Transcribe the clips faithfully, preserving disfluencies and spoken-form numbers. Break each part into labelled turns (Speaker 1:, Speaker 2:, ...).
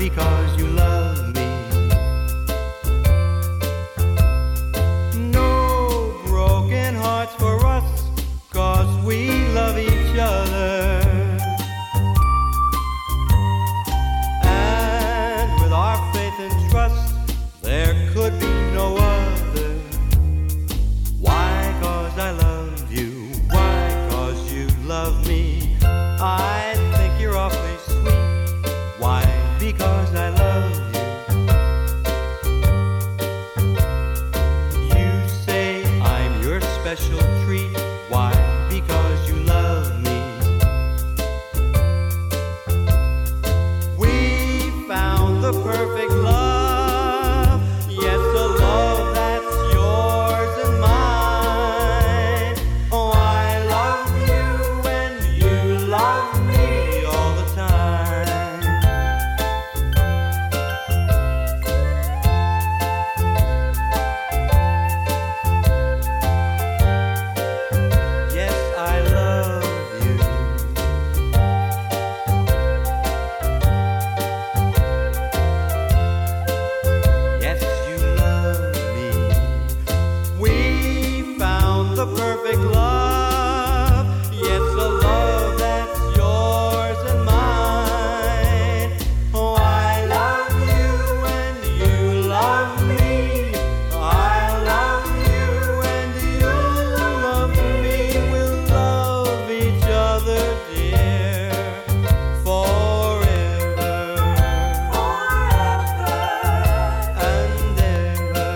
Speaker 1: because you love me. No broken hearts for us, cause we love each other. And with our faith and trust, there could be no other. Why? Cause I love you. Why? Cause you love me. I think you're awfully sweet. Why? Because I love you. You say I'm your special treat. Why? Because you love me. We found the perfect love. Yes, a love that's yours and mine. Oh, I love you and you love me all the time. Yes, I love you. Yes, you love me. We found the perfect love. Yes, a love that's yours and mine. Oh, I love you and you love me. I love you and you love me. We'll love each other, dear, forever. And ever.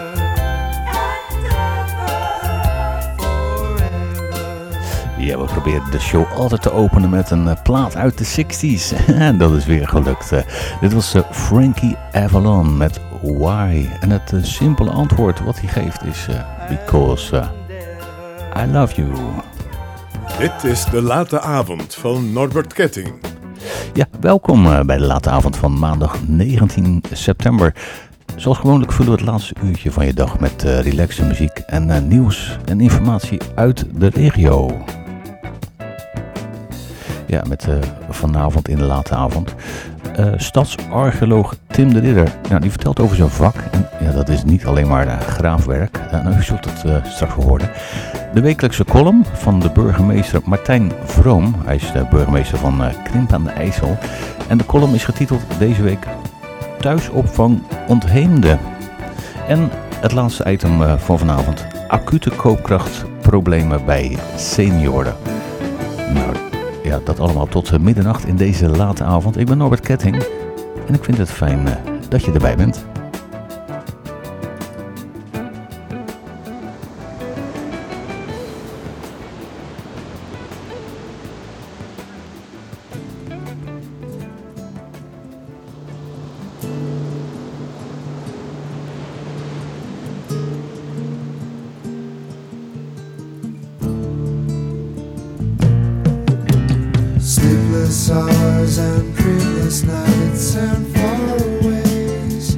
Speaker 2: Ja, we proberen de show altijd te openen met een uh, plaat uit de zestig's. En dat is weer gelukt. Uh, dit was uh, Frankie Avalon met Why. En het uh, simpele antwoord wat hij geeft is uh, Because uh, I love you.
Speaker 3: Dit is de late avond van Norbert Ketting.
Speaker 2: Ja, welkom uh, bij de late avond van maandag negentien september. Zoals gewoonlijk vullen we het laatste uurtje van je dag met uh, relaxe muziek en uh, nieuws en informatie uit de regio. Ja, met uh, vanavond in de late avond uh, stadsarcheoloog Tim de Ridder. Nou, die vertelt over zijn vak. En ja, dat is niet alleen maar uh, graafwerk. Uh, nou, u zult het uh, straks horen. De wekelijkse column van de burgemeester Martijn Vroom. Hij is de burgemeester van uh, Krimpen aan de IJssel. En de column is getiteld deze week Thuisopvang ontheemde. En het laatste item uh, van vanavond. Acute koopkrachtproblemen bij senioren. Nou, ja, dat allemaal tot uh, middernacht in deze late avond. Ik ben Norbert Ketting en ik vind het fijn uh, dat je erbij bent.
Speaker 4: Sleepless hours and dreamless nights and faraway.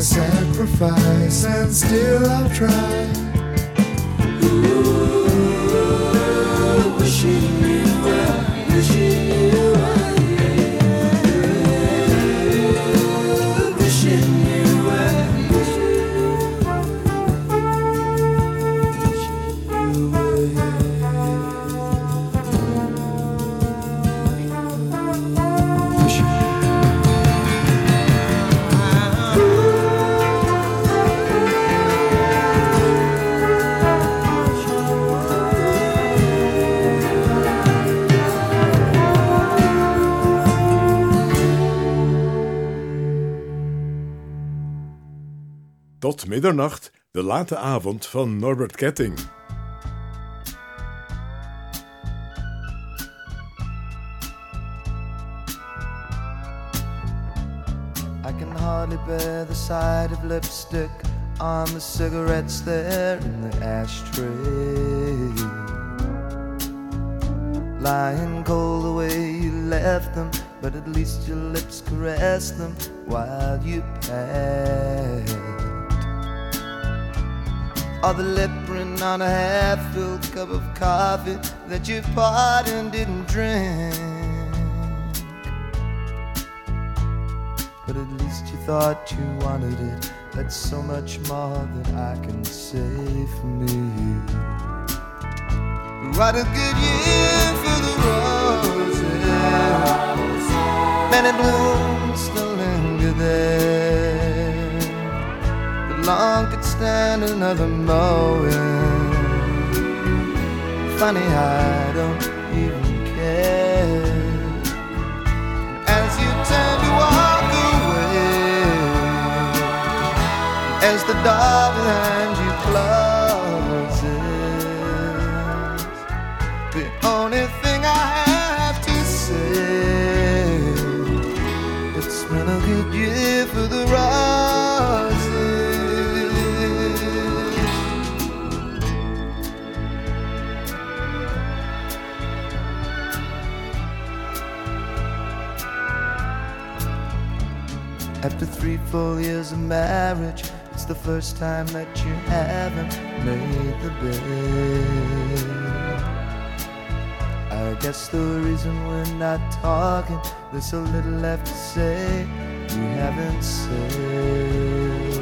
Speaker 4: sacrifice, and still I'll try. Ooh, wishing you were, wishing you were here. Wishing you were, wishing you were here. Wishing.
Speaker 3: Tot middernacht, de late avond van Norbert Ketting.
Speaker 4: I can hardly bear the sight of lipstick on the cigarettes there in the ashtray. Lying cold the way you left them, but at least your lips caressed them while you passed. Or the lip print on a half-filled cup of coffee that you poured and didn't drink. But at least you thought you wanted it. That's so much more that I can say for me. What a good year for the roses. Many blooms still linger there. The lawn could stand another mowing. Funny, I don't even care. As you turn to walk away, as the door behind you closes, the only thing I have to say, it's been a good year for the roses. After three full years of marriage, it's the first time that you haven't made the bed. I guess the reason we're not talking, there's so little left to say you haven't said.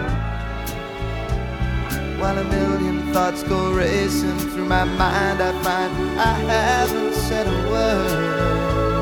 Speaker 4: While a million thoughts go racing through my mind, I find I haven't said a word.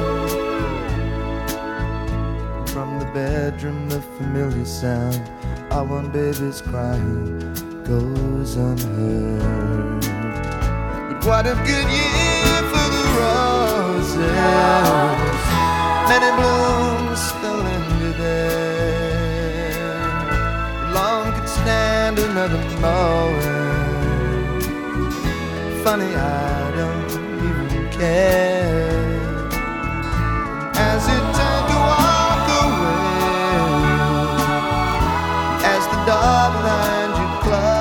Speaker 4: From the bedroom, the familiar sound of one baby's crying goes unheard. But what a good year for the roses. Many blooms still linger there. Long could stand another mowing. Funny, I don't even care. As it turned to walk away, as the door behind you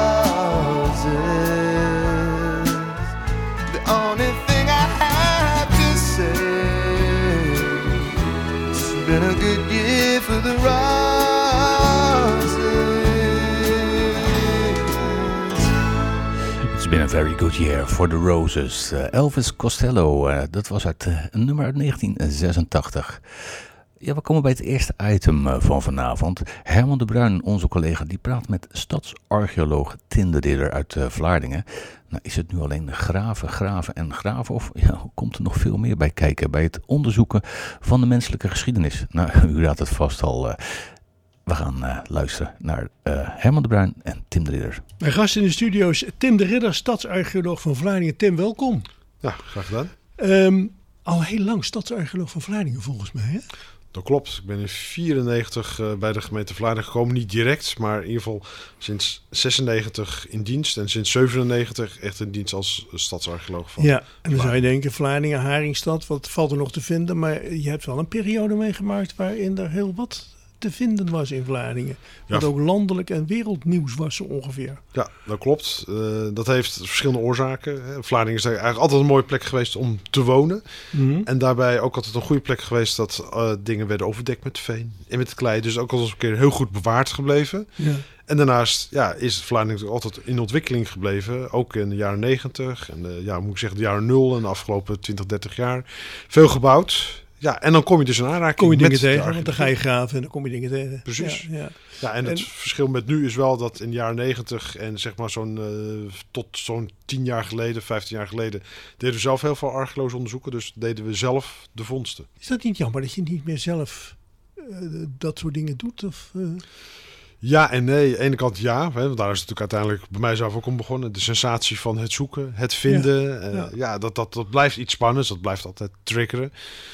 Speaker 4: closes, the only thing I have to say, it's been a good year for the roses.
Speaker 2: It's been a very good year for the Roses. Uh, Elvis Costello, uh, dat was uit, uh, een nummer uit negentien zesentachtig. Ja, we komen bij het eerste item uh, van vanavond. Herman de Bruin, onze collega, die praat met stadsarcheoloog Tim de Ridder uit uh, Vlaardingen. Nou, is het nu alleen graven, graven en graven of ja, komt er nog veel meer bij kijken bij het onderzoeken van de menselijke geschiedenis? Nou, u raadt het vast al. Uh, we gaan uh, luisteren naar uh, Herman de Bruin en Tim de Ridder.
Speaker 5: Mijn gast in de studio is Tim de Ridder, stadsarcheoloog van Vlaardingen. Tim, welkom.
Speaker 6: Ja, graag gedaan.
Speaker 5: Um, al heel lang stadsarcheoloog van Vlaardingen volgens mij, hè?
Speaker 6: Dat klopt. Ik ben in vierennegentig uh, bij de gemeente Vlaardingen gekomen. Niet direct, maar in ieder geval sinds zesennegentig in dienst. En sinds zevenennegentig echt in dienst als stadsarcheoloog van
Speaker 5: Ja, en dan zou je denken, Vlaardingen, Haringstad, wat valt er nog te vinden? Maar je hebt wel een periode meegemaakt waarin er heel wat te vinden was in Vlaardingen. Dat
Speaker 6: Ja.
Speaker 5: ook landelijk en wereldnieuws was zo ongeveer.
Speaker 6: Ja, dat klopt. Uh, dat heeft verschillende oorzaken. Hè. Vlaardingen is eigenlijk altijd een mooie plek geweest om te wonen.
Speaker 5: Mm-hmm.
Speaker 6: En daarbij ook altijd een goede plek geweest dat uh, dingen werden overdekt met veen en met klei. Dus ook altijd een keer heel goed bewaard gebleven.
Speaker 5: Ja.
Speaker 6: En daarnaast ja, is Vlaardingen altijd in ontwikkeling gebleven. Ook in de jaren negentig en de, ja, moet ik zeggen de jaren nul en de afgelopen twintig, dertig jaar. Veel gebouwd. Ja, en dan kom je dus in aanraking
Speaker 5: Kom je
Speaker 6: met
Speaker 5: dingen
Speaker 6: de
Speaker 5: tegen, want dan ga je graven en dan kom je dingen tegen.
Speaker 6: Precies.
Speaker 5: Ja, ja.
Speaker 6: Ja, en het
Speaker 5: En-
Speaker 6: verschil met nu is wel dat in de jaren negentig en zeg maar zo'n uh, tot zo'n tien jaar geleden, vijftien jaar geleden, deden we zelf heel veel archeologische onderzoeken. Dus deden we zelf de vondsten.
Speaker 5: Is dat niet jammer dat je niet meer zelf uh, dat soort dingen doet? Of, uh...
Speaker 6: Ja en nee. Aan de ene kant ja. Hè, want daar is het natuurlijk uiteindelijk bij mij zelf ook om begonnen. De sensatie van het zoeken, het vinden. Ja, uh,
Speaker 5: ja.
Speaker 6: ja dat, dat, dat blijft iets spannends. Dat blijft altijd triggeren.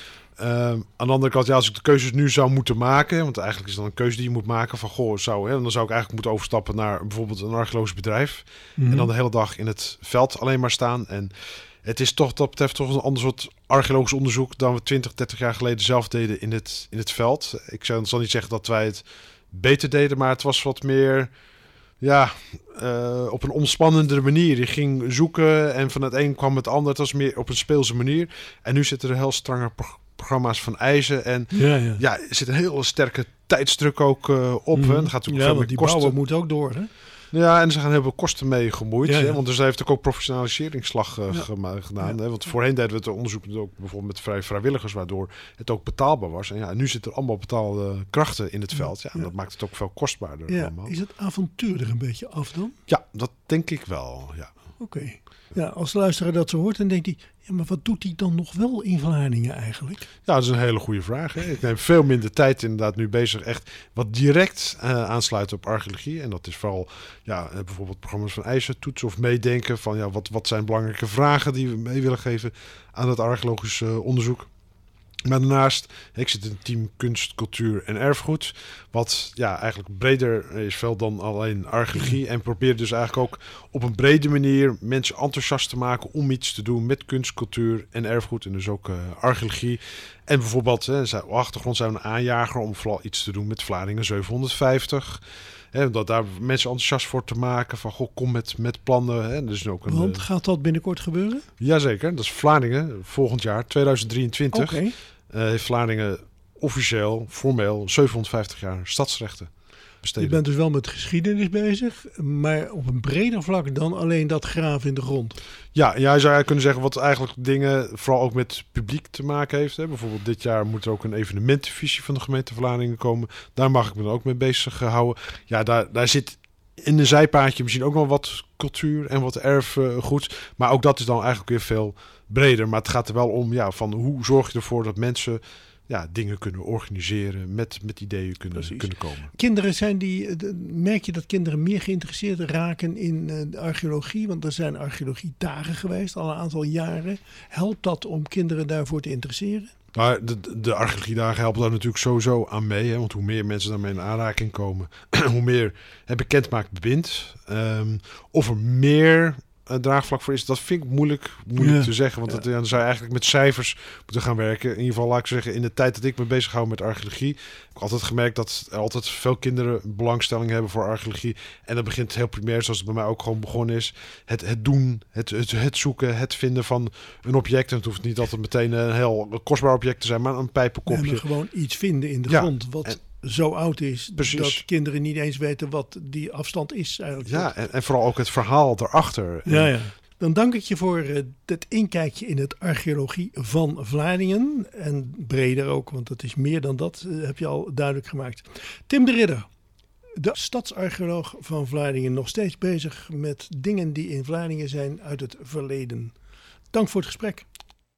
Speaker 6: Uh, aan de andere kant, ja, als ik de keuzes nu zou moeten maken, want eigenlijk is het dan een keuze die je moet maken van, goh, zou, hè, dan zou ik eigenlijk moeten overstappen naar bijvoorbeeld een archeologisch bedrijf
Speaker 5: Mm-hmm.
Speaker 6: en dan de hele dag in het veld alleen maar staan. En het is toch, dat betreft toch een ander soort archeologisch onderzoek dan we twintig, dertig jaar geleden zelf deden in het, in het veld. Ik zal, zal niet zeggen dat wij het beter deden, maar het was wat meer, ja, uh, op een ontspannendere manier. Je ging zoeken en van het een kwam het ander. Het was meer op een speelse manier. En nu zitten er heel strenge pro- programma's van eisen. En
Speaker 5: Ja, ja.
Speaker 6: ja, er zit een heel sterke tijdsdruk ook uh, op.
Speaker 5: Mm.
Speaker 6: Hè. Er gaat natuurlijk
Speaker 5: Ja,
Speaker 6: veel
Speaker 5: want
Speaker 6: meer
Speaker 5: die
Speaker 6: kosten.
Speaker 5: bouwer moet ook door, hè?
Speaker 6: Ja, en er zijn heel veel kosten mee gemoeid.
Speaker 5: Ja, ja.
Speaker 6: Hè? Want dus heeft ook professionaliseringsslag uh,
Speaker 5: Ja.
Speaker 6: gema- gedaan.
Speaker 5: Ja.
Speaker 6: Hè? Want voorheen deden we het onderzoek ook bijvoorbeeld met vrij vrijwilligers, waardoor het ook betaalbaar was. En ja, nu zitten er allemaal betaalde krachten in het veld. Ja, en
Speaker 5: Ja.
Speaker 6: dat maakt het ook veel kostbaarder
Speaker 5: Ja.
Speaker 6: allemaal.
Speaker 5: Is het avontuur er een beetje af dan?
Speaker 6: Ja, dat denk ik wel, ja.
Speaker 5: Oké. Okay. Ja, als de luisteraar dat zo hoort, dan denkt hij, ja, maar wat doet hij dan nog wel in Vlaardingen eigenlijk?
Speaker 6: Ja, dat is een hele goede vraag. Hè? Ik neem veel minder tijd inderdaad nu bezig echt wat direct uh, aansluit op archeologie. En dat is vooral ja, bijvoorbeeld programma's van eisen, toetsen of meedenken van ja, wat, wat zijn belangrijke vragen die we mee willen geven aan het archeologisch uh, onderzoek. Maar daarnaast, ik zit in het team kunst, cultuur en erfgoed. Wat ja, eigenlijk breder is veel dan alleen archeologie. En probeer dus eigenlijk ook op een brede manier mensen enthousiast te maken om iets te doen met kunst, cultuur en erfgoed. En dus ook uh, archeologie. En bijvoorbeeld, hè, op achtergrond zijn we een aanjager om vooral iets te doen met Vlaardingen zevenhonderdvijftig. Hè, dat daar mensen enthousiast voor te maken. Van, goh, kom met, met plannen. Hè. Dus ook een,
Speaker 5: Want
Speaker 6: uh,
Speaker 5: gaat dat binnenkort gebeuren?
Speaker 6: Jazeker, dat is Vlaardingen volgend jaar, tweeduizend drieëntwintig.
Speaker 5: Oké. Okay.
Speaker 6: Uh, heeft Vlaardingen officieel, formeel, zevenhonderdvijftig jaar stadsrechten besteden.
Speaker 5: Je bent dus wel met geschiedenis bezig, maar op een breder vlak dan alleen dat graven in de grond.
Speaker 6: Ja, ja, je zou eigenlijk kunnen zeggen wat eigenlijk dingen vooral ook met publiek te maken heeft. Hè. Bijvoorbeeld dit jaar moet er ook een evenementenvisie van de gemeente Vlaardingen komen. Daar mag ik me dan ook mee bezig houden. Ja, daar, daar zit in een zijpaadje misschien ook wel wat cultuur en wat erfgoed. Maar ook dat is dan eigenlijk weer veel breder. Maar het gaat er wel om, ja, van hoe zorg je ervoor dat mensen ja, dingen kunnen organiseren, met, met ideeën kunnen, kunnen komen.
Speaker 5: Kinderen zijn die, merk je dat kinderen meer geïnteresseerd raken in uh, de archeologie? Want er zijn archeologiedagen geweest, al een aantal jaren. Helpt dat om kinderen daarvoor te interesseren?
Speaker 6: Maar de, de archeologiedagen helpen daar natuurlijk sowieso aan mee. Hè? Want hoe meer mensen daarmee in aanraking komen, hoe meer het bekend maakt bewind. Um, of er meer uh, draagvlak voor is, dat vind ik moeilijk, moeilijk ja. te zeggen. Want ja. dat, ja, dan zou je eigenlijk met cijfers moeten gaan werken. In ieder geval, laat ik zeggen, in de tijd dat ik me bezig hou met archeologie, heb ik altijd gemerkt dat er altijd veel kinderen belangstelling hebben voor archeologie. En dat begint heel primair, zoals het bij mij ook gewoon begonnen is. Het, het doen, het, het, het zoeken, het vinden van een object. En het hoeft niet altijd meteen een heel kostbaar object te zijn, maar een pijpenkopje.
Speaker 5: Nee, maar gewoon iets vinden in de
Speaker 6: ja.
Speaker 5: grond wat
Speaker 6: en,
Speaker 5: zo oud is,
Speaker 6: precies.
Speaker 5: dat kinderen niet eens weten wat die afstand is eigenlijk.
Speaker 6: Ja, en, en vooral ook het verhaal erachter.
Speaker 5: Ja, ja. Dan dank ik je voor uh, het inkijkje in het archeologie van Vlaardingen. En breder ook, want het is meer dan dat, uh, heb je al duidelijk gemaakt. Tim de Ridder, de stadsarcheoloog van Vlaardingen, nog steeds bezig met dingen die in Vlaardingen zijn uit het verleden. Dank voor het gesprek.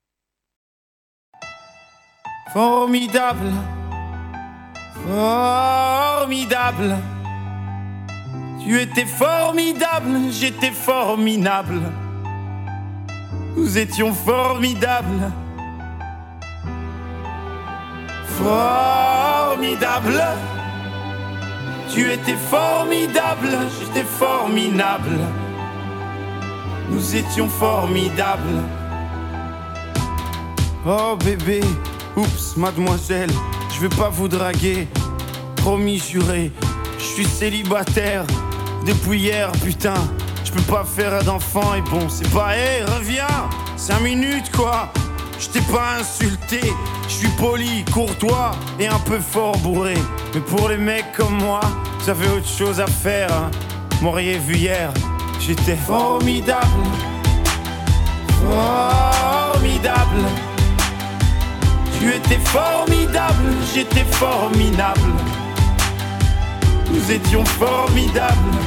Speaker 7: Formidable, formidable. Tu étais formidable, j'étais formidable. Nous étions formidables. Formidable. Tu étais formidable, j'étais formidable. Nous étions formidables. Oh bébé, oups, mademoiselle, je vais pas vous draguer. promis juré. Je suis célibataire depuis hier, putain. Je peux pas faire d'enfant et bon, c'est pas, hé, hey, reviens, cinq minutes quoi. Je t'ai pas insulté, je suis poli, courtois et un peu fort bourré. Mais pour les mecs comme moi, j'avais autre chose à faire, hein. M'auriez vu hier, j'étais formidable. Formidable. Tu étais formidable, j'étais formidable. Nous étions formidables.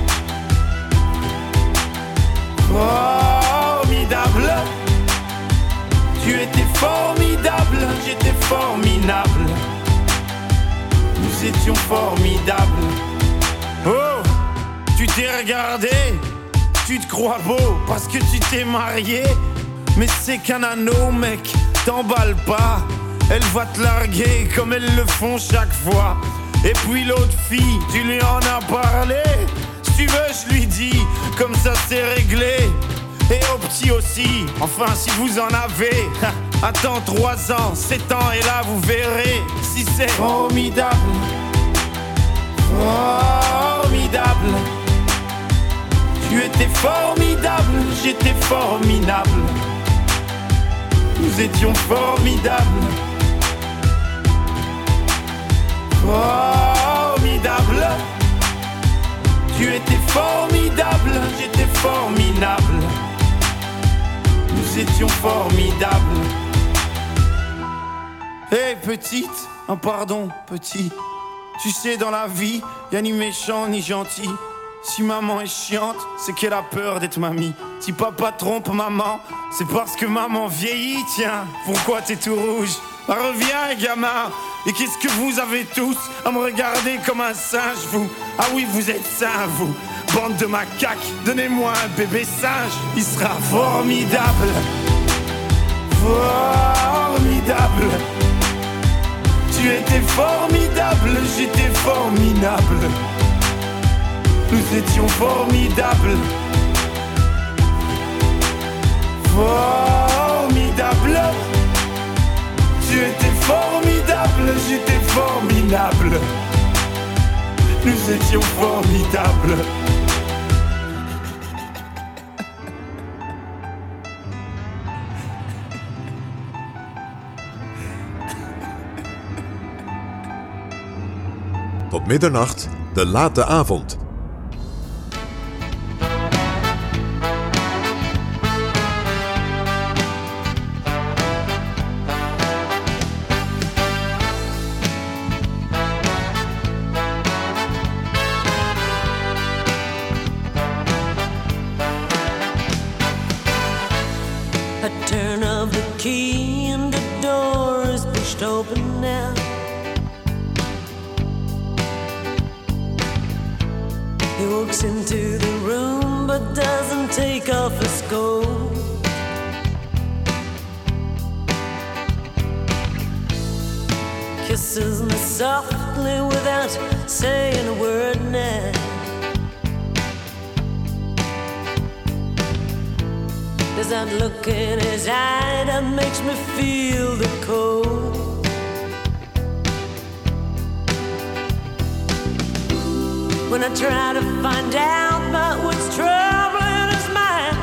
Speaker 7: Formidable. Tu étais formidable, j'étais formidable. Nous étions formidables. Oh, tu t'es regardé, tu te crois beau parce que tu t'es marié. Mais c'est qu'un anneau, mec, t'emballe pas. Elle va te larguer comme elles le font chaque fois. Et puis l'autre fille, tu lui en as parlé. Si tu veux, je lui dis, comme ça c'est réglé. Et au petit aussi, enfin si vous en avez. Attends trois ans, sept ans et là vous verrez si c'est formidable. Formidable. Tu étais formidable, j'étais formidable. Nous étions formidables. Formidable. Tu étais formidable, j'étais formidable. Nous étions formidables. Hé hey, petite, un pardon petit. Tu sais dans la vie, y'a ni méchant ni gentil. Si maman est chiante, c'est qu'elle a peur d'être mamie. Si papa trompe maman, c'est parce que maman vieillit. Tiens, pourquoi t'es tout rouge? Bah, reviens gamin. Et qu'est-ce que vous avez tous à me regarder comme un singe, vous? Ah oui, vous êtes sains, vous. Bande de macaques, donnez-moi un bébé singe. Il sera formidable. Formidable. Tu étais formidable, j'étais formidable. Nous étions formidables. Formidable. Tu étais formidable, j'étais formidable. Nous étions formidables.
Speaker 3: Tot middernacht, de late avond.
Speaker 8: A turn of the key and the door is pushed open now. He walks into the room but doesn't take off his coat. Kisses me softly without saying a word now. There's that look in his eye that makes me feel the cold. When I try to find out about what's troubling his mind,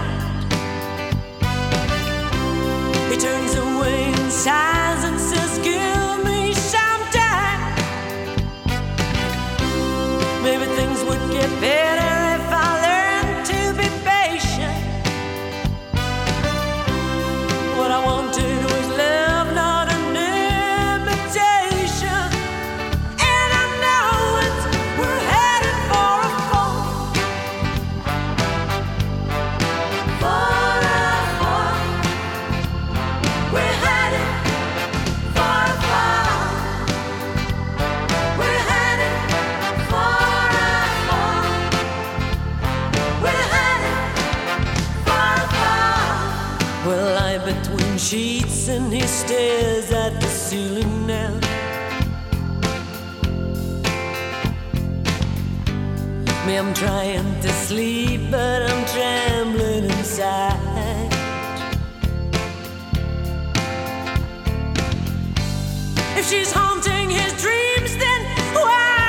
Speaker 8: he turns away and sighs and says, give me some time. Maybe things would get better if I learned to be patient. What I want to do is live, not an imitation. And I know it's, we're headed for a fall. For a fall. We're headed for a fall. We're headed for a fall. We're headed for a fall. We'll lie between sheets and he stares at the ceiling now. Me, I'm trying to sleep, but I'm trembling inside. If she's haunting his dreams, then why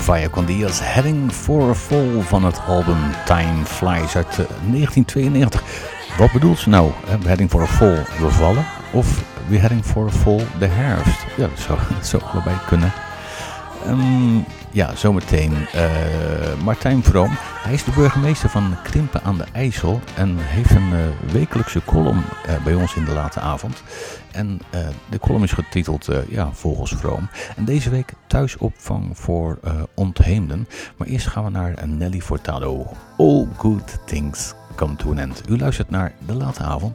Speaker 2: Fire con Diaz, Heading for a Fall van het album Time Flies uit uh, negentien tweeënnegentig. Wat bedoelt ze nou? Uh, Heading for a Fall, we vallen? Of we heading for a fall, de herfst? Ja, dat zou, dat zou allebei kunnen. Um, ja, zometeen uh, Martijn Vroom. Hij is de burgemeester van Krimpen aan de IJssel en heeft een uh, wekelijkse column uh, bij ons in de late avond. En uh, de column is getiteld uh, ja, Volgens Vroom. En deze week thuisopvang voor uh, ontheemden. Maar eerst gaan we naar Nelly Furtado. All good things come to an end. U luistert naar de late avond.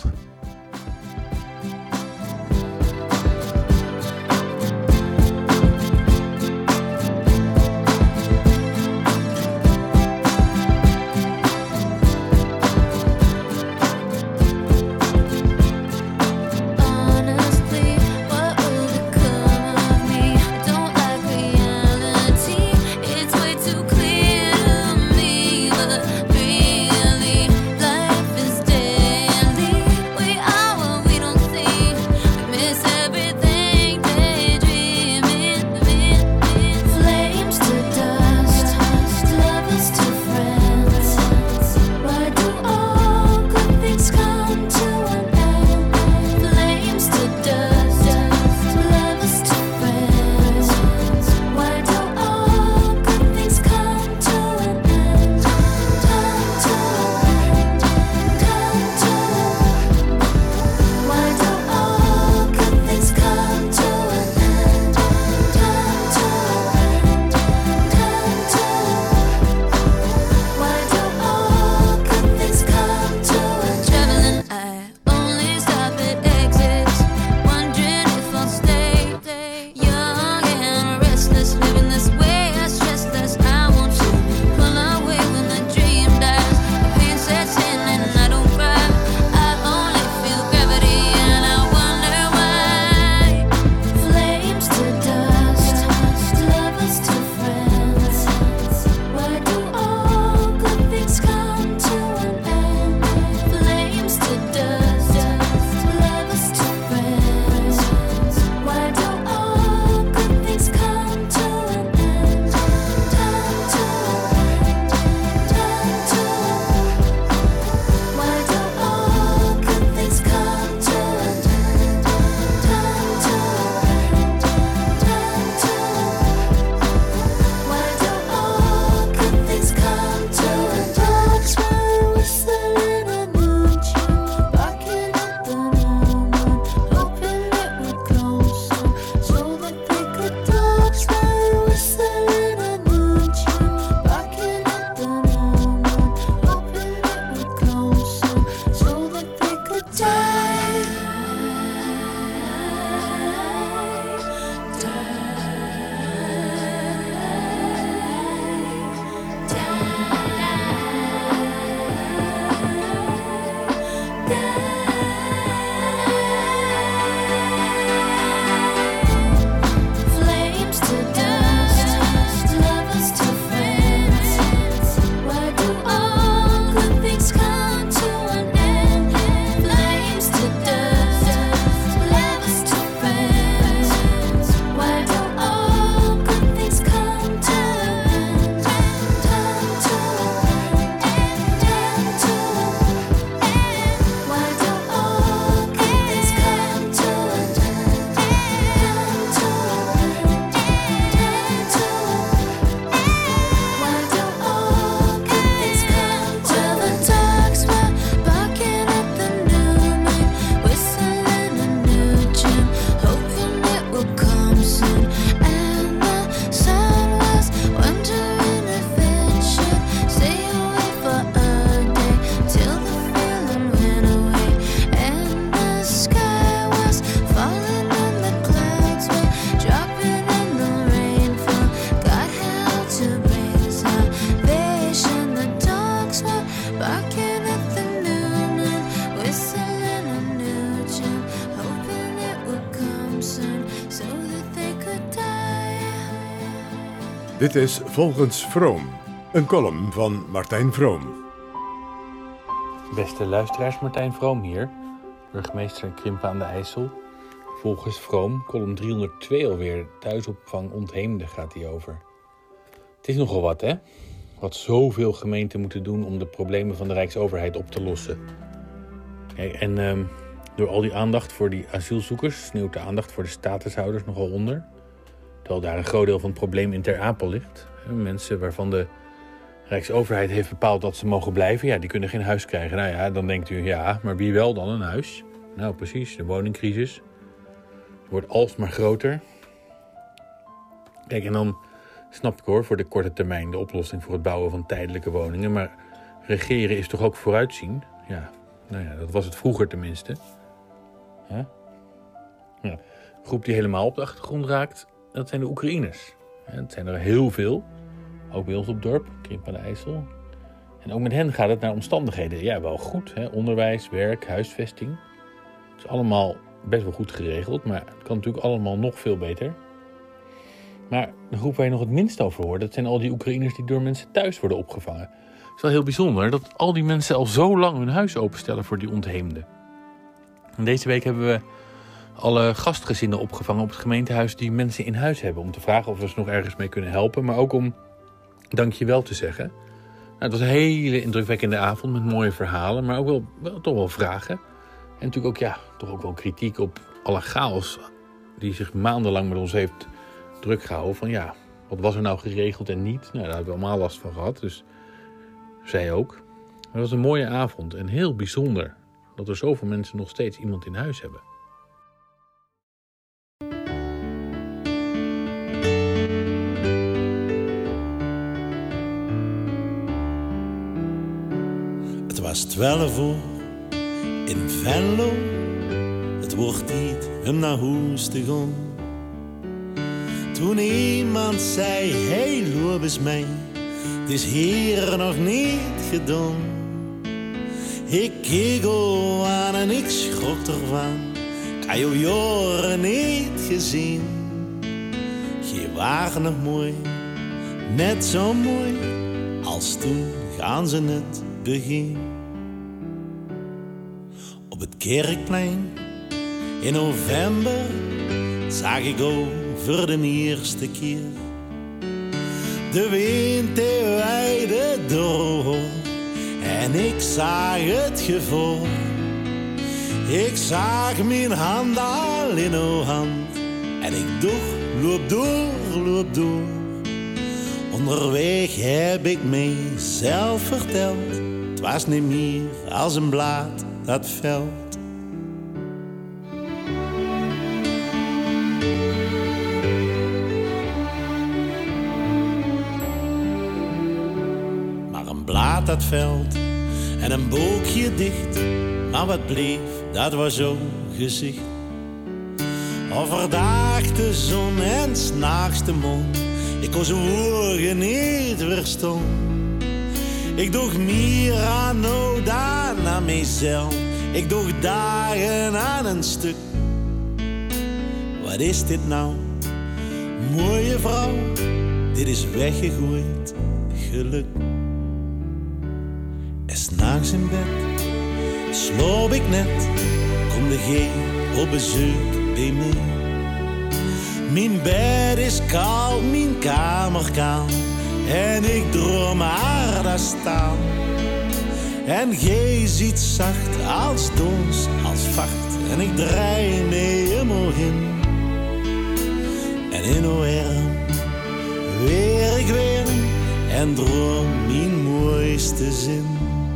Speaker 3: Dit is Volgens Vroom, een column van Martijn Vroom.
Speaker 9: Beste luisteraars, Martijn Vroom hier, burgemeester Krimpen aan de IJssel. Volgens Vroom, column driehonderdtwee alweer, thuisopvang ontheemden gaat die over. Het is nogal wat, hè? Wat zoveel gemeenten moeten doen om de problemen van de Rijksoverheid op te lossen. Kijk, en um, door al die aandacht voor die asielzoekers sneeuwt de aandacht voor de statushouders nogal onder. Terwijl daar een groot deel van het probleem in Ter Apel ligt. Mensen waarvan de Rijksoverheid heeft bepaald dat ze mogen blijven, ja, die kunnen geen huis krijgen. Nou ja, dan denkt u, ja, maar wie wel dan een huis? Nou, precies, de woningcrisis wordt alsmaar groter. Kijk, en dan snap ik hoor, voor de korte termijn de oplossing voor het bouwen van tijdelijke woningen. Maar regeren is toch ook vooruitzien? Ja, nou ja, dat was het vroeger tenminste. Huh? Ja. Een groep die helemaal op de achtergrond raakt, dat zijn de Oekraïners. Ja, dat zijn er heel veel. Ook bij ons op het dorp, Krimp aan de IJssel. En ook met hen gaat het naar omstandigheden. Ja, wel goed. Hè? Onderwijs, werk, huisvesting. Het is allemaal best wel goed geregeld, maar het kan natuurlijk allemaal nog veel beter. Maar de groep waar je nog het minst over hoort, dat zijn al die Oekraïners die door mensen thuis worden opgevangen. Het is wel heel bijzonder dat al die mensen al zo lang hun huis openstellen voor die ontheemden. En deze week hebben we alle gastgezinnen opgevangen op het gemeentehuis die mensen in huis hebben. Om te vragen of we ze nog ergens mee kunnen helpen, maar ook om dankjewel te zeggen. Nou, het was een hele indrukwekkende avond met mooie verhalen, maar ook wel, wel toch wel vragen. En natuurlijk ook, ja, toch ook wel kritiek op alle chaos die zich maandenlang met ons heeft druk gehouden. Van ja, wat was er nou geregeld en niet? Nou, daar hebben we allemaal last van gehad, dus zij ook. Maar het was een mooie avond en heel bijzonder dat er zoveel mensen nog steeds iemand in huis hebben.
Speaker 10: Het was twaalf uur in Venlo. Het wordt tijd om naar huis te gaan. Toen iemand zei, hey, loop eens mee. Het is hier nog niet gedaan. Ik keek al aan en ik schrok ervan. Ik had jou jaren niet gezien. Je waren nog mooi, net zo mooi als toen gaan ze het begin. Op het kerkplein in november zag ik al voor de eerste keer de wind die weide door en ik zag het gevoel. Ik zag mijn hand al in uw hand en ik dacht, loop door, loop door. Onderweg heb ik mezelf verteld, het was niet meer als een blad dat veld. Maar een blad dat veld en een boekje dicht, maar wat bleef, dat was zo'n gezicht. Overdag de zon en 's nachts de mond, ik kon zijn woorden niet verstaan. Ik dacht meer aan nou dan aan mezelf. Ik dacht dagen aan een stuk. Wat is dit nou? Mooie vrouw, dit is weggegooid geluk. En 's nachts in bed sloop ik net, kom de G op bezoek bij mij. Mijn bed is koud, mijn kamer kaal. En ik droom haar daar staan. En gij ziet zacht als dons, als vacht. En ik draai mee helemaal in. En in uw arm weer ik weer. En droom mijn mooiste zin.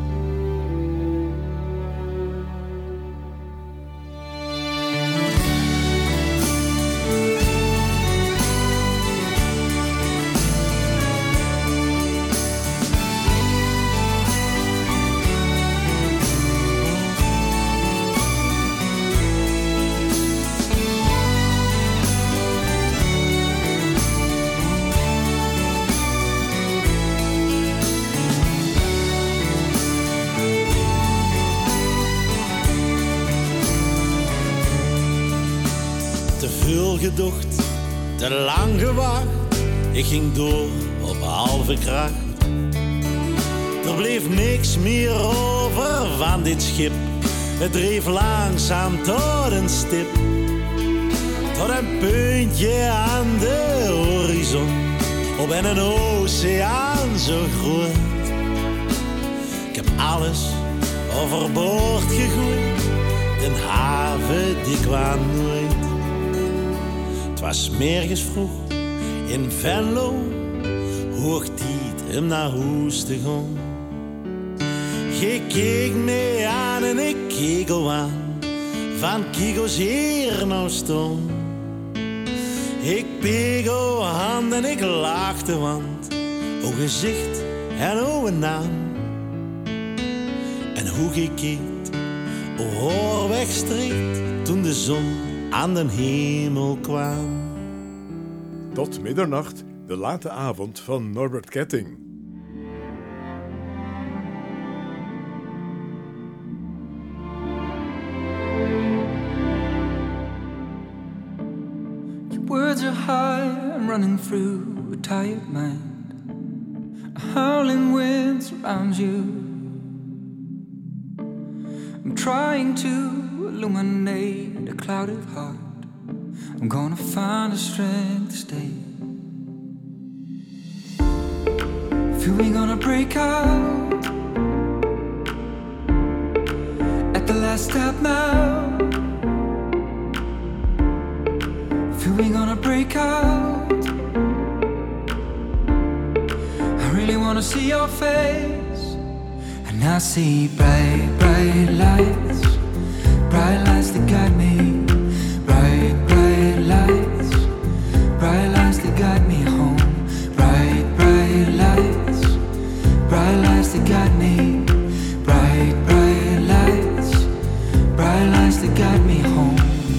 Speaker 10: Gedocht, te lang gewacht, ik ging door op halve kracht. Er bleef niks meer over van dit schip, het dreef langzaam tot een stip, tot een puntje aan de horizon. op en een oceaan zo groot. Ik heb alles overboord gegooid, den haven die kwam nooit. Het was 's morgens vroeg in Venlo, hoog tijd hem naar huis te gaan. Je keek me aan en ik keek al aan, van Kigo's hier nou stond. Ik peeg o hand en ik lachte, want o gezicht en o een naam. En hoe gekeken, o hoor wegstreekt, toen de zon aan den hemel kwam.
Speaker 3: Tot middernacht, de late avond van Norbert Ketting.
Speaker 11: Words are high and running through a tired mind. A howling wind surrounds you. I'm trying to illuminate a clouded heart. I'm gonna find the strength to stay. Feel we gonna break out at the last step now. Feel we gonna break out. I really wanna see your face. And I see bright, bright lights. Bright lights that guide me. Bright, bright lights. Bright lights that guide me home. Bright, bright lights. Bright lights that guide me. Bright, bright lights. Bright lights that guide me home.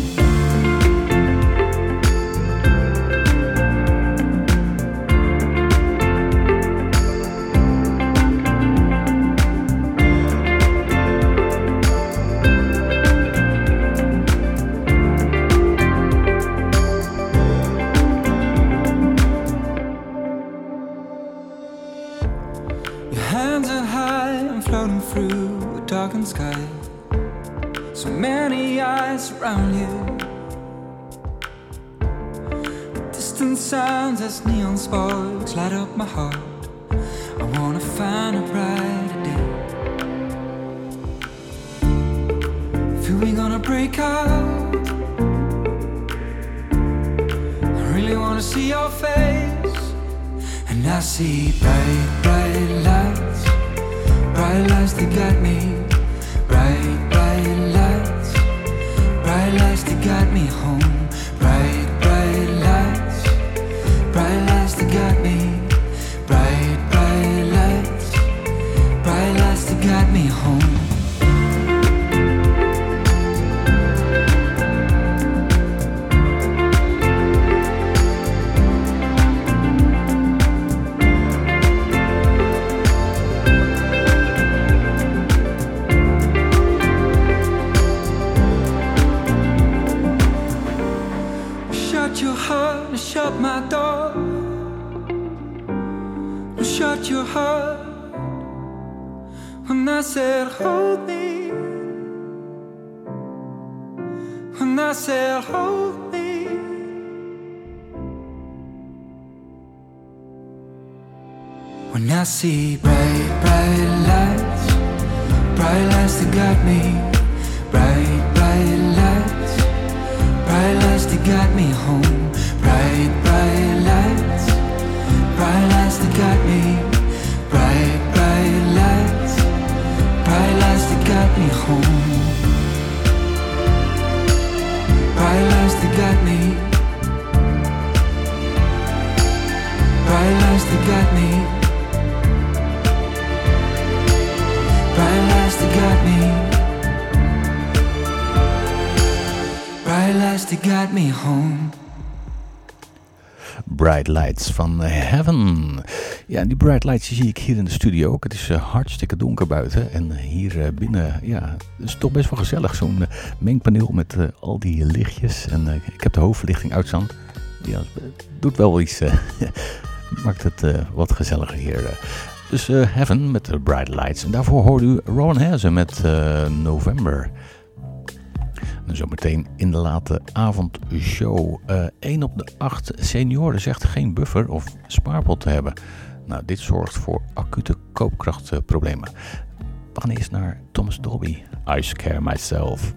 Speaker 11: Darkened sky, so many eyes around you. Distant sounds as neon sparks light up my heart. I wanna find a brighter day. Feel we gonna break out. I really wanna see your face. And I see bright, bright lights. Bright lights that guide me. Bright, bright lights. Bright lights that guide me home. Bright, bright lights. Bright lights that guide me. Bright, bright lights. Bright lights that guide me home. Shut my door. Shut your heart. When I said hold me. When I said hold me. When I see bright, bright lights. Bright lights that guide me. Bright, bright lights. Bright lights that guide me home. Bright, bright lights. Bright lights that guide me. Bright, bright lights. Bright lights that guide me home. Bright lights that guide me. Bright lights that guide me. Bright lights that guide me. Bright lights that guide me home.
Speaker 2: Bright Lights van Heaven. Ja, die Bright Lights die zie ik hier in de studio ook. Het is uh, hartstikke donker buiten. En hier uh, binnen, ja, het is toch best wel gezellig. Zo'n uh, mengpaneel met uh, al die lichtjes. En uh, ik heb de hoofdverlichting uitstaan. Ja, het doet wel iets. Uh, maakt het uh, wat gezelliger hier. Uh. Dus uh, Heaven met de Bright Lights. En daarvoor hoorde u Rowan Hazen met uh, November. Zometeen in de late avondshow. Uh, één op de acht senioren zegt geen buffer of spaarpot te hebben. Nou, dit zorgt voor acute koopkrachtproblemen. We gaan eerst naar Thomas Dolby. I Scare Myself.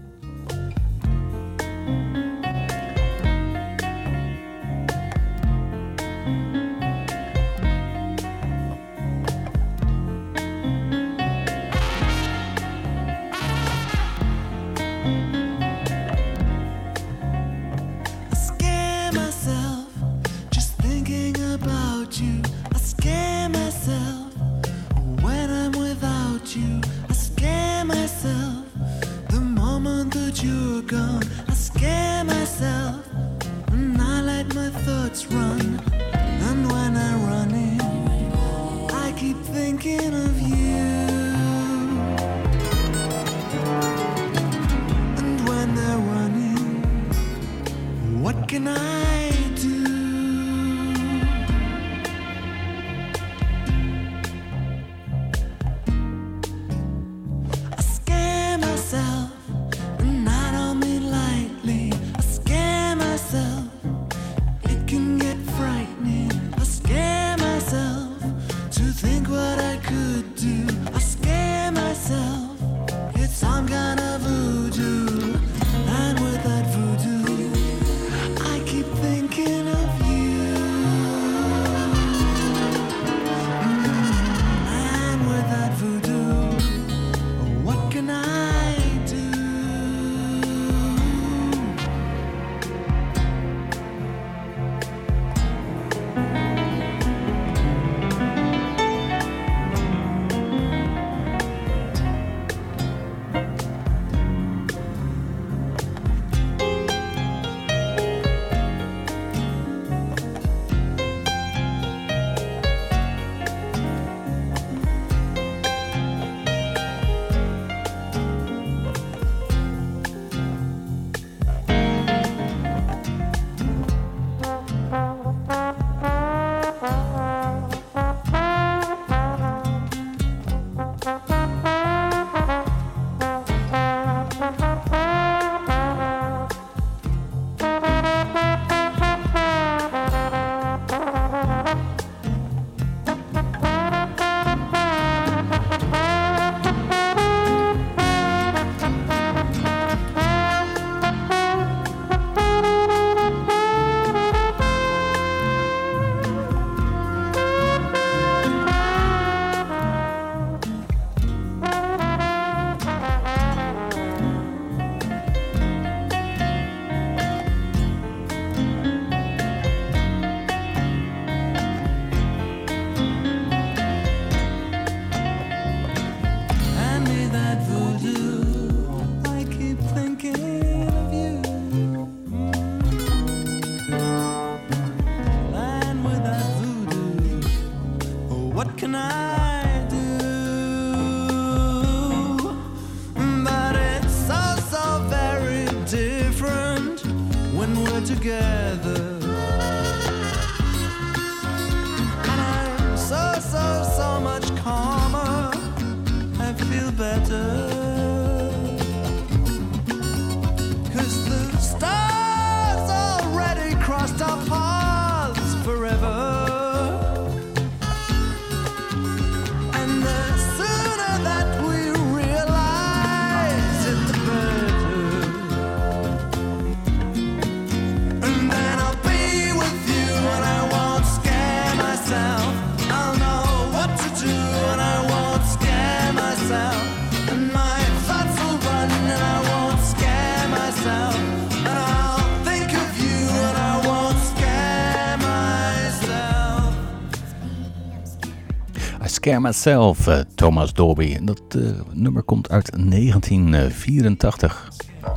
Speaker 2: Scare Myself, uh, Thomas Dolby. En dat uh, nummer komt uit negentien vierentachtig.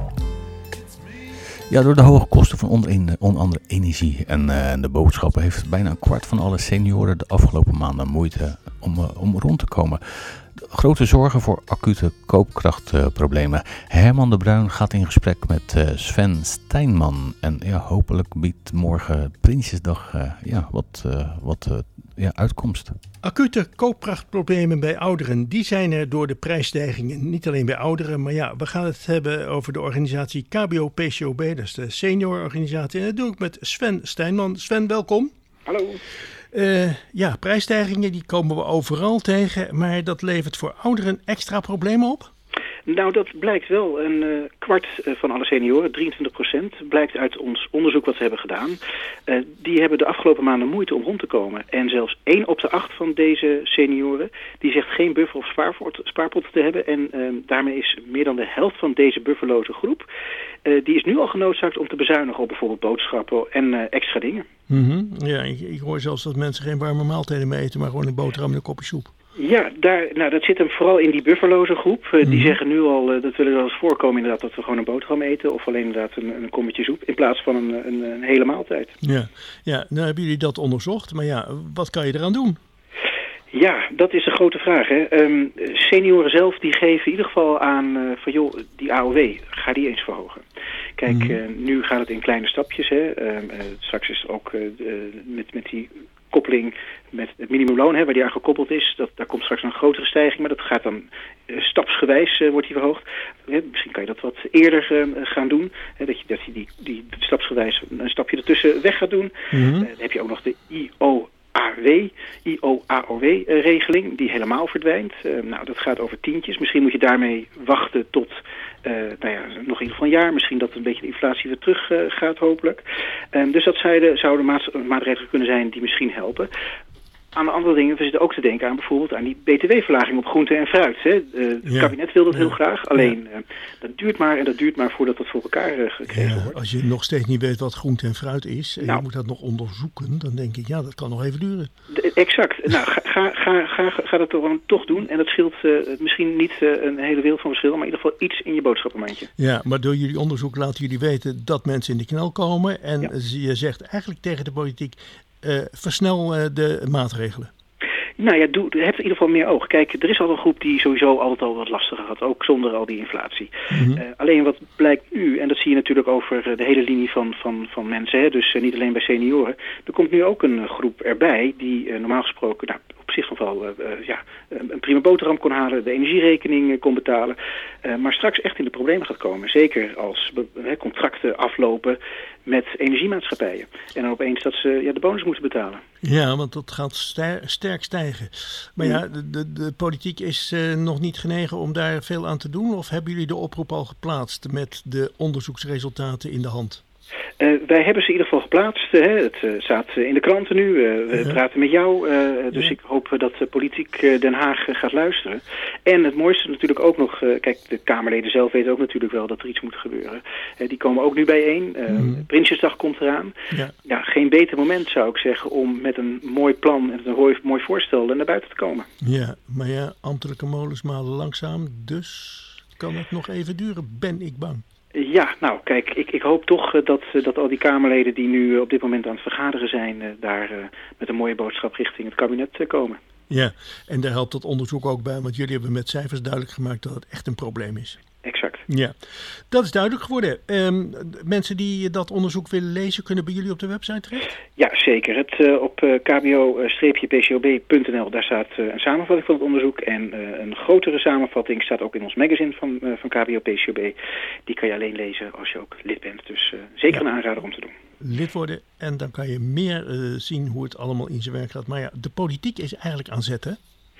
Speaker 2: Ja, door de hoge kosten van onder, in, onder andere energie en uh, de boodschappen heeft bijna een kwart van alle senioren de afgelopen maanden moeite om, uh, om rond te komen. Grote zorgen voor acute koopkrachtproblemen. Herman de Bruin gaat in gesprek met uh, Sven Steinman. En ja, hopelijk biedt morgen Prinsjesdag uh, ja, wat, uh, wat uh, ja, uitkomst.
Speaker 5: Acute koopkrachtproblemen bij ouderen, die zijn er door de prijsstijgingen. Niet alleen bij ouderen, maar ja, we gaan het hebben over de organisatie K B O P C O B. Dat is de seniororganisatie. En dat doe ik met Sven Steinman. Sven, welkom.
Speaker 12: Hallo.
Speaker 5: Uh, ja, prijsstijgingen die komen we overal tegen, maar dat levert voor ouderen extra problemen op?
Speaker 12: Nou, dat blijkt wel. Een uh, kwart uh, van alle senioren, drieëntwintig procent, blijkt uit ons onderzoek wat ze hebben gedaan. Uh, die hebben de afgelopen maanden moeite om rond te komen. En zelfs één op de acht van deze senioren, die zegt geen buffer of spaarpot, spaarpot te hebben. En uh, daarmee is meer dan de helft van deze bufferloze groep, uh, die is nu al genoodzaakt om te bezuinigen op bijvoorbeeld boodschappen en uh, extra dingen.
Speaker 5: Mm-hmm. Ja, ik, ik hoor zelfs dat mensen geen warme maaltijden meer eten, maar gewoon een boterham en een kopje soep.
Speaker 12: Ja, daar, nou, dat zit hem vooral in die bufferloze groep. Uh, mm-hmm. Die zeggen nu al, uh, dat willen wel eens voorkomen inderdaad, dat we gewoon een boterham eten of alleen inderdaad een, een kommetje soep in plaats van een, een, een hele maaltijd.
Speaker 5: Ja, ja, nou hebben jullie dat onderzocht, maar ja, wat kan je eraan doen?
Speaker 12: Ja, dat is een grote vraag. Hè. Um, senioren zelf die geven in ieder geval aan uh, van joh, die A O W, ga die eens verhogen. Kijk, mm-hmm. uh, nu gaat het in kleine stapjes. Hè. Uh, uh, straks is het ook uh, uh, met, met die koppeling met het minimumloon, hè, waar die aan gekoppeld is. Dat, daar komt straks een grotere stijging, maar dat gaat dan uh, stapsgewijs uh, wordt die verhoogd. Ja, misschien kan je dat wat eerder uh, gaan doen. Hè, dat je, dat je die, die stapsgewijs een stapje ertussen weg gaat doen. Mm-hmm. Uh, dan heb je ook nog de I O A W, I O A O W-regeling, die helemaal verdwijnt. Uh, nou, dat gaat over tientjes. Misschien moet je daarmee wachten tot uh, nou ja, nog in ieder geval een jaar. Misschien dat een beetje de inflatie weer terug uh, gaat, hopelijk. Um, dus dat zouden, zouden maatregelen kunnen zijn die misschien helpen. Aan de andere dingen, we zitten ook te denken aan bijvoorbeeld aan die B T W-verlaging op groente en fruit. Hè. Uh, het ja. kabinet wil dat ja. heel graag, alleen uh, dat duurt maar en dat duurt maar voordat dat voor elkaar uh, gekregen
Speaker 5: ja,
Speaker 12: wordt.
Speaker 5: Als je nog steeds niet weet wat groente en fruit is en nou. je moet dat nog onderzoeken, dan denk ik, ja, dat kan nog even duren.
Speaker 12: De, exact. Nou, ga, ga, ga, ga, ga dat dan toch doen en dat scheelt uh, misschien niet uh, een hele wereld van verschil, maar in ieder geval iets in je boodschappenmandje.
Speaker 5: Ja, maar door jullie onderzoek laten jullie weten dat mensen in de knel komen en ja. je zegt eigenlijk tegen de politiek, uh, versnel uh, de maatregelen.
Speaker 12: Nou ja, doe, heb in ieder geval meer oog. Kijk, er is al een groep die sowieso altijd al wat lastiger had, ook zonder al die inflatie. Mm-hmm. Uh, alleen wat blijkt nu, en dat zie je natuurlijk over de hele linie van, van, van mensen, hè, dus uh, niet alleen bij senioren. Er komt nu ook een groep erbij die uh, normaal gesproken nou, op zich nog wel uh, uh, ja, een prima boterham kon halen, de energierekening uh, kon betalen, uh, maar straks echt in de problemen gaat komen. Zeker als uh, contracten aflopen met energiemaatschappijen. En dan opeens dat ze ja, de bonus moeten betalen.
Speaker 5: Ja, want dat gaat ster- sterk stijgen. Maar ja, de, de, de politiek is uh, nog niet genegen om daar veel aan te doen? Of hebben jullie de oproep al geplaatst met de onderzoeksresultaten in de hand?
Speaker 12: Uh, wij hebben ze in ieder geval geplaatst. Hè. Het uh, staat uh, in de kranten nu. Uh, we ja. praten met jou. Uh, dus ja. ik hoop dat de politiek uh, Den Haag uh, gaat luisteren. En het mooiste natuurlijk ook nog... Uh, kijk, de Kamerleden zelf weten ook natuurlijk wel dat er iets moet gebeuren. Uh, die komen ook nu bijeen. Uh, mm. Prinsjesdag komt eraan. Ja. Ja, geen beter moment zou ik zeggen om met een mooi plan en een mooi, mooi voorstel naar buiten te komen.
Speaker 5: Ja, maar ja, ambtelijke molens malen langzaam. Dus kan het nog even duren, ben ik bang.
Speaker 12: Ja, nou kijk, ik, ik hoop toch uh, dat, uh, dat al die Kamerleden die nu uh, op dit moment aan het vergaderen zijn, uh, daar uh, met een mooie boodschap richting het kabinet uh, komen.
Speaker 5: Ja, en daar helpt dat onderzoek ook bij, want jullie hebben met cijfers duidelijk gemaakt dat het echt een probleem is.
Speaker 12: Exact.
Speaker 5: Ja, dat is duidelijk geworden. Um, mensen die dat onderzoek willen lezen, kunnen bij jullie op de website terecht?
Speaker 12: Ja, zeker. Het, uh, op uh, k b o P C O B punt n l, daar staat uh, een samenvatting van het onderzoek. En uh, een grotere samenvatting staat ook in ons magazine van, uh, van K B O P C O B. Die kan je alleen lezen als je ook lid bent. Dus uh, zeker ja. een aanrader om te doen.
Speaker 5: Lid worden en dan kan je meer uh, zien hoe het allemaal in zijn werk gaat. Maar ja, de politiek is eigenlijk aan zet, hè?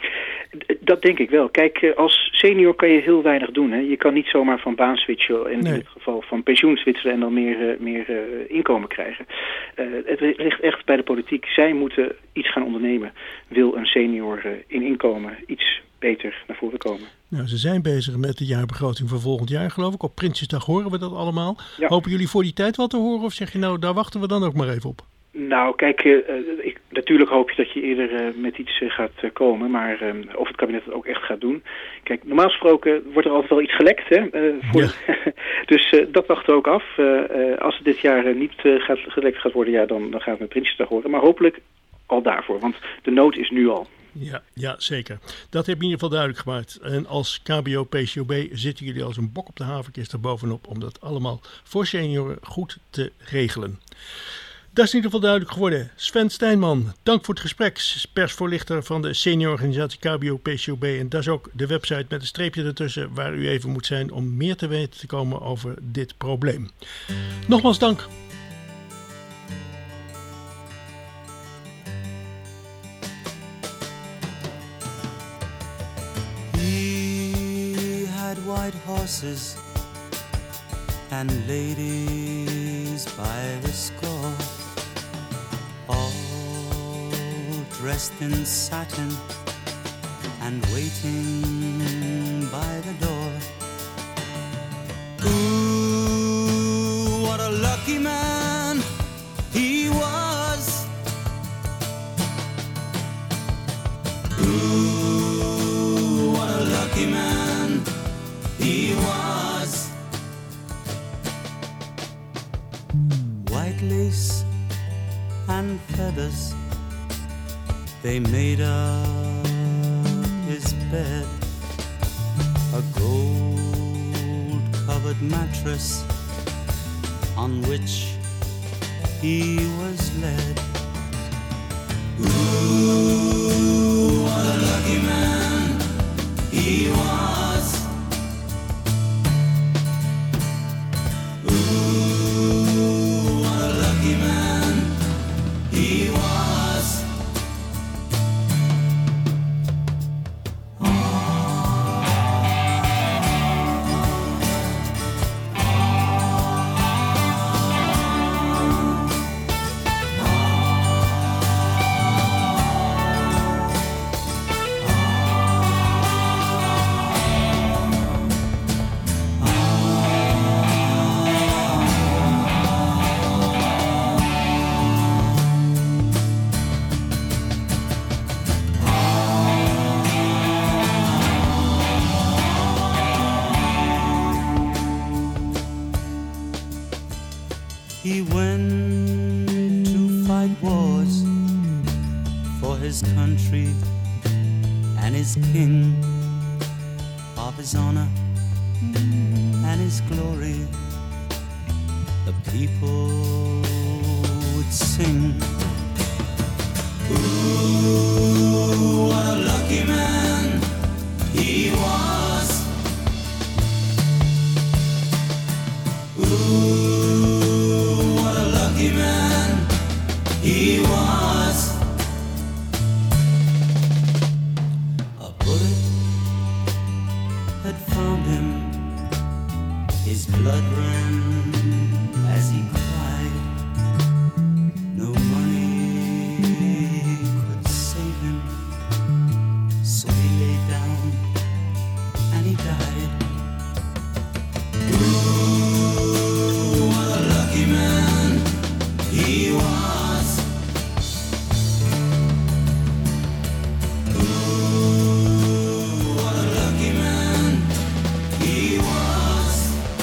Speaker 12: Dat denk ik wel. Kijk, als senior kan je heel weinig doen. Hè. Je kan niet zomaar van baan switchen, in nee. dit geval van pensioen switchen en dan meer, uh, meer uh, inkomen krijgen. Uh, het ligt echt bij de politiek. Zij moeten iets gaan ondernemen. Wil een senior uh, in inkomen iets beter naar voren komen.
Speaker 5: Nou, ze zijn bezig met de jaarbegroting van volgend jaar, geloof ik. Op Prinsjesdag horen we dat allemaal. Ja. Hopen jullie voor die tijd wat te horen of zeg je nou, daar wachten we dan ook maar even op?
Speaker 12: Nou, kijk, uh, ik, natuurlijk hoop je dat je eerder uh, met iets uh, gaat uh, komen, maar uh, of het kabinet het ook echt gaat doen. Kijk, normaal gesproken wordt er altijd wel iets gelekt, hè? Uh, voor ja. de, dus uh, dat wachten we ook af. Uh, uh, als het dit jaar uh, niet uh, gaat, gelekt gaat worden, ja, dan, dan gaan we met Prinsjesdag horen. Maar hopelijk al daarvoor, want de nood is nu al.
Speaker 5: Ja, ja, zeker. Dat heb je in ieder geval duidelijk gemaakt. En als K B O P C O B zitten jullie als een bok op de haverkist er bovenop om dat allemaal voor senioren goed te regelen. Dat is in ieder geval duidelijk geworden. Sven Stijnman, dank voor het gesprek. Persvoorlichter van de seniororganisatie K B O P C O B. En dat is ook de website met een streepje ertussen waar u even moet zijn om meer te weten te komen over dit probleem. Nogmaals dank.
Speaker 10: He had white horses and ladies by the score, all dressed in satin and waiting by the door. Ooh, what a lucky man he was. Ooh, what a lucky man he was. White lace and feathers, they made up his bed. A gold-covered mattress on which he was led. Ooh, what a lucky man he was. Ooh, what a lucky man he was. He went to fight wars for his country and his king, of his honor and his glory. The people would sing. Ooh, what a lucky man he was. Ooh, man he was. A bullet had found him. His blood ran as he cried. No money could save him, so he lay down and he died. Ooh, what a lucky man he was. Ooh, what a lucky man he was.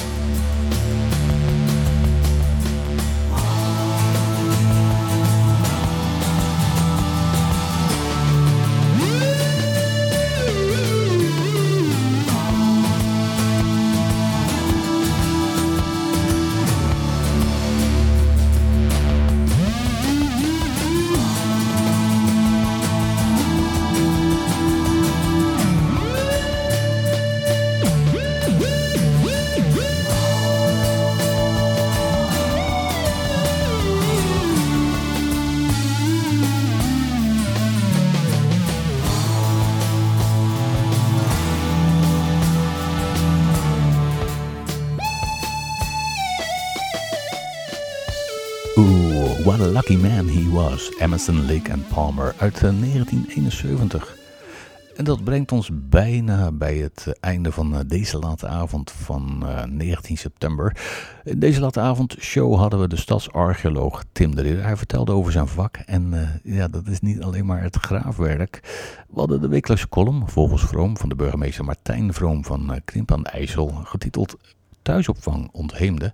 Speaker 2: What a Lucky Man He Was, Emerson, Lake and Palmer uit negentien eenenzeventig. En dat brengt ons bijna bij het einde van deze late avond van uh, negentien september. In deze late avond show hadden we de stadsarcheoloog Tim de Ridder. Hij vertelde over zijn vak en uh, ja, dat is niet alleen maar het graafwerk. We hadden de wekelijkse column, volgens Vroom, van de burgemeester Martijn Vroom van uh, Krimp aan de IJssel, getiteld Thuisopvang ontheemde.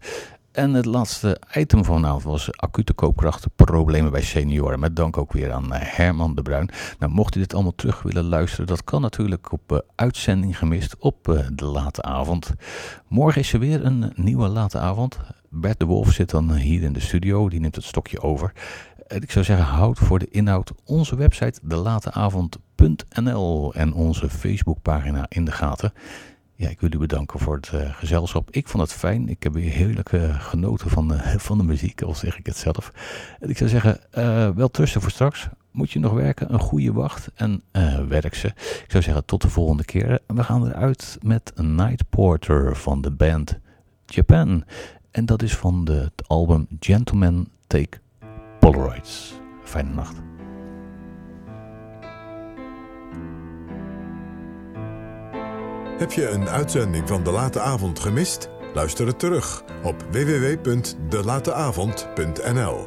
Speaker 2: En het laatste item van vanavond was acute koopkrachtproblemen bij senioren. Met dank ook weer aan Herman de Bruin. Nou, mocht u dit allemaal terug willen luisteren, dat kan natuurlijk op uh, uitzending gemist op uh, de late avond. Morgen is er weer een nieuwe late avond. Bert de Wolf zit dan hier in de studio, die neemt het stokje over. En ik zou zeggen, houd voor de inhoud onze website de lateavond punt n l en onze Facebookpagina in de gaten. Ja, ik wil u bedanken voor het uh, gezelschap. Ik vond het fijn. Ik heb weer heerlijk uh, genoten van de, van de muziek, al zeg ik het zelf. En ik zou zeggen, uh, wel trusten voor straks. Moet je nog werken, een goede wacht en uh, werk ze. Ik zou zeggen, tot de volgende keer. We gaan eruit met Night Porter van de band Japan. En dat is van de, het album Gentlemen Take Polaroids. Fijne nacht.
Speaker 3: Heb je een uitzending van De Late Avond gemist? Luister het terug op w w w punt de late avond punt n l.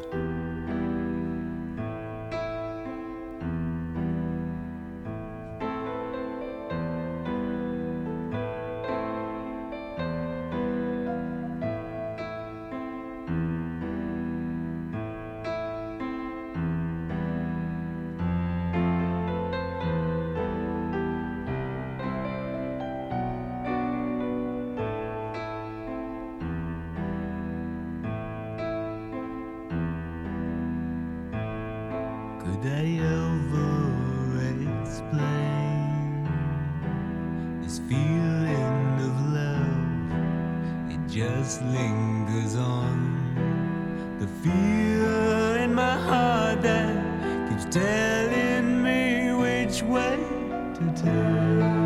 Speaker 11: Could I ever explain this feeling of love? It just lingers on. The fear in my heart that keeps telling me which way to turn.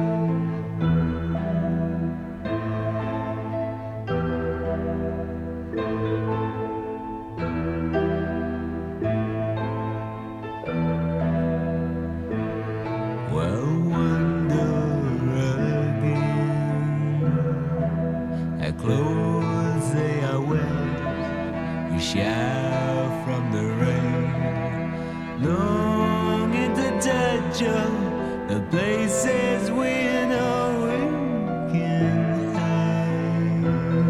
Speaker 11: Shower from the rain, longing to touch you, the places we know we can hide.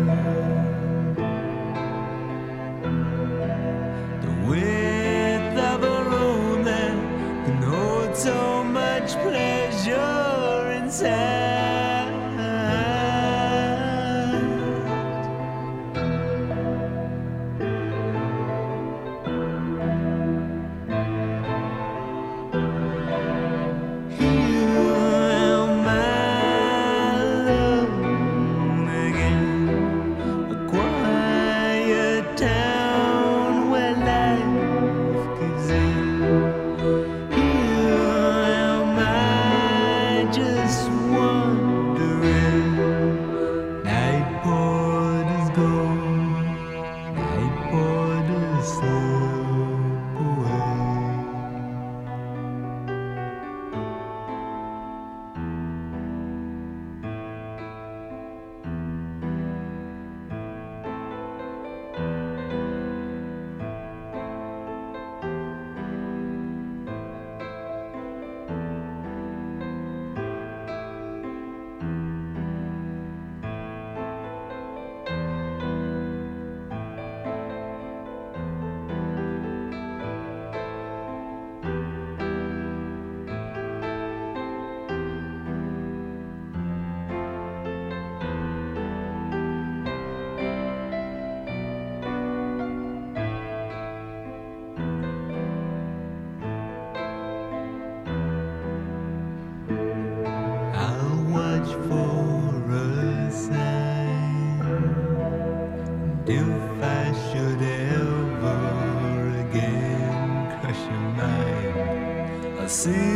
Speaker 11: The width of a room that can hold so much pleasure inside. If I should ever again crush your mind, I'll see